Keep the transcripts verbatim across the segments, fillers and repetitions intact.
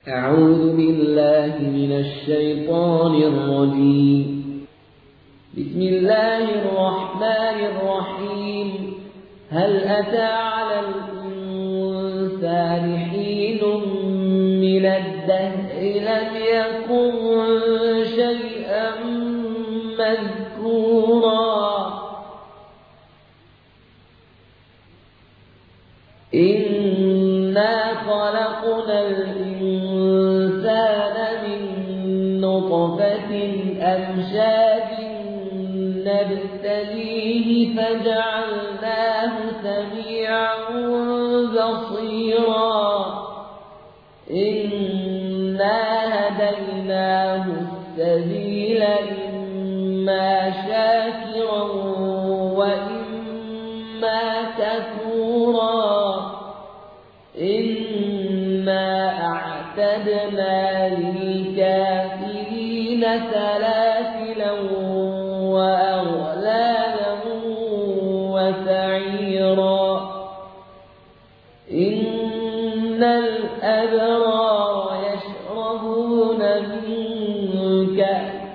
أعوذ بالله من الشيطان الرجيم. بسم الله الرحمن الرحيم. هل أتى على الإنسان حين من الدهر لم يكن شيئا مذكورا إنا خلقنا الإنسان من نطفة أمشاج نبتليه فجعلناه سميعا بصيرا إنا هديناه السبيل إما شاكرا وإما كفورا إنا أعتدنا للكافرين سلاسلا وأغلالا وسعيرا إن الأبرار يشربون من كأس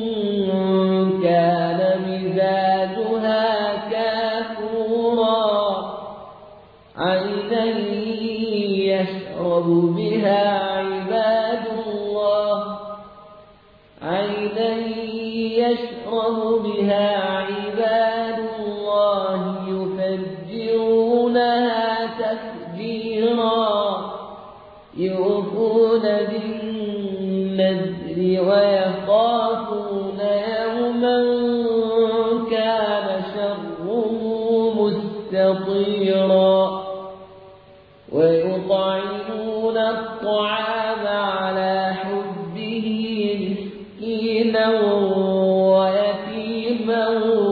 كان مزاجها كافورا عينا يشرب بها عباد الله عينا يشرب بها عباد الله يفجرونها تفجيرا يوفون بالنذر ويخافون يوما كان شره مستطيرا ويطعمون الطعام على حبه مسكينا ويتيما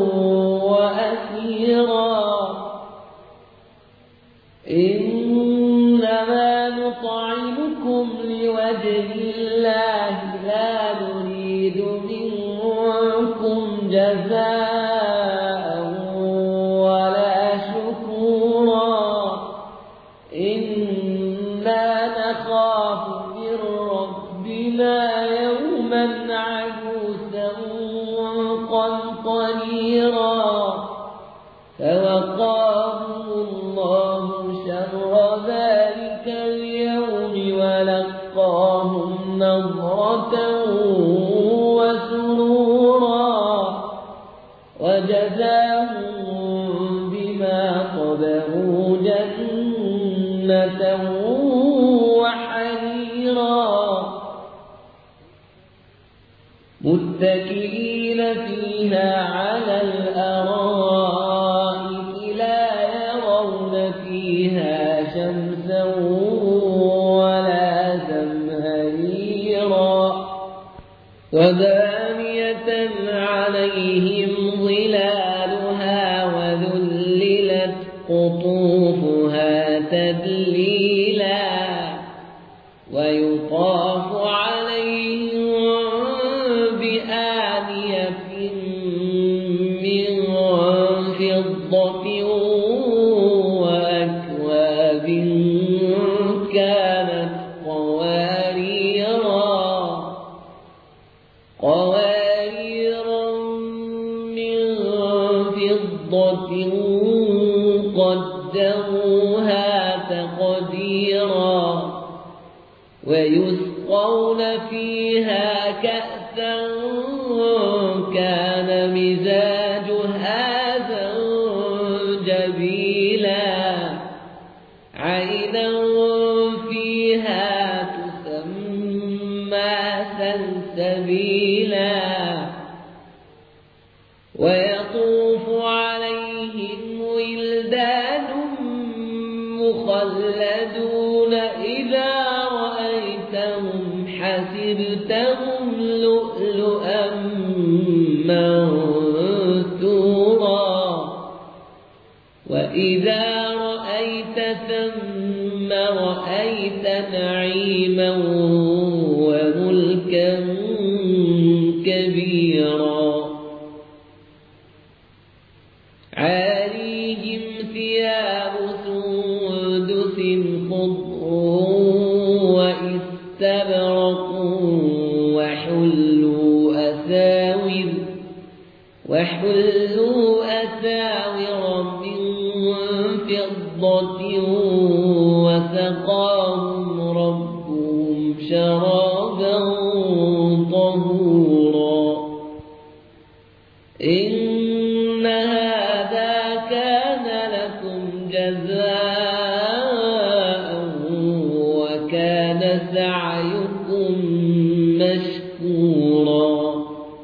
وأسيرا إنما نطعمكم لوجه الله لا نريد منكم جزاء ولا شكورا إنا نخاف من ربنا يوما عبوسا قمطريرا فوقاهم الله شر ذلك اليوم ولقاهم نضرة وسرورا وجزاهم بما صبروا جنة وحريرا متكئين فيها على الأرائك لا يرون فيها شمسا ولا زمهريرا ودانية عليهم ظلالها وذللت قطوفها تذليلا ويطاف عليهم بآنية من فضة وأكواب كانت قواريرا قواريرا من فضة قدروها تقديرا ويسقون فيها كأسا كان مزاجها زنجبيلا عينا فيها تسمى سلسبيلا ويطوف عليهم ولدان مخلدون إذا رأيتهم حسبتهم لؤلؤا منثورا وإذا رأيت ثم رأيت نعيما وملكا كبيرا عاليهم ثياب سندس خضر واستبرقوا وحلوا أساور وحلوا أساور من فضة وسقاهم ربهم شرابا طهورا إن هذا كان لكم جزاء وكان سعيكم مشكورا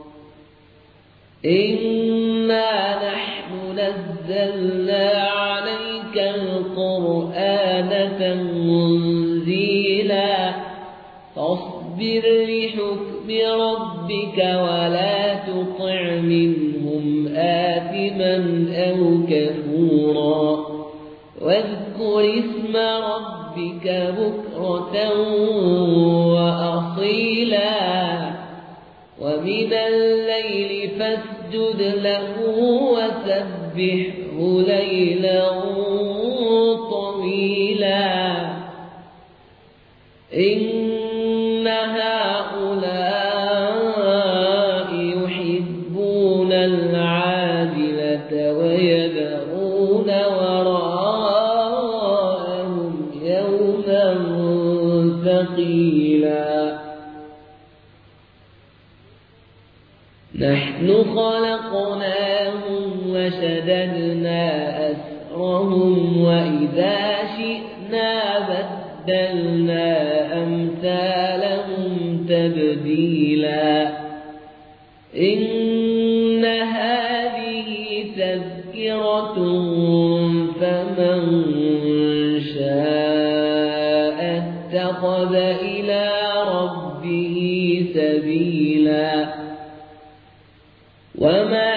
إنا نحن نزلنا عليك القرآن تنزيلا فاصبر لحكم ربك ولا تطع منهم آثما أو كفورا واذكر اسم ربك بكرة وأصيلا ومن الليل فاسجد له وسبحه ليلا طويلا إن هؤلاء يحبون العاجلة ويذرون وراءهم يوما ثقيلا نحن خلقناهم وشددنا أسرهم وإذا شئنا بدلنا أمثالهم تبديلا إن هذه تذكرة فمن شاء اتخذ إلى ربه سبيلا وما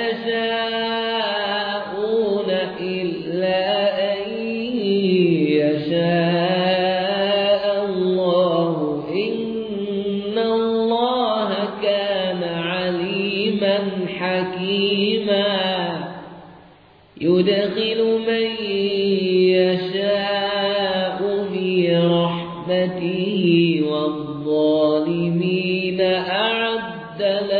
تشاءون إلا أن يشاء الله إن الله كان عليما حكيما يدخل من يشاء في رحمته والظالمين أعد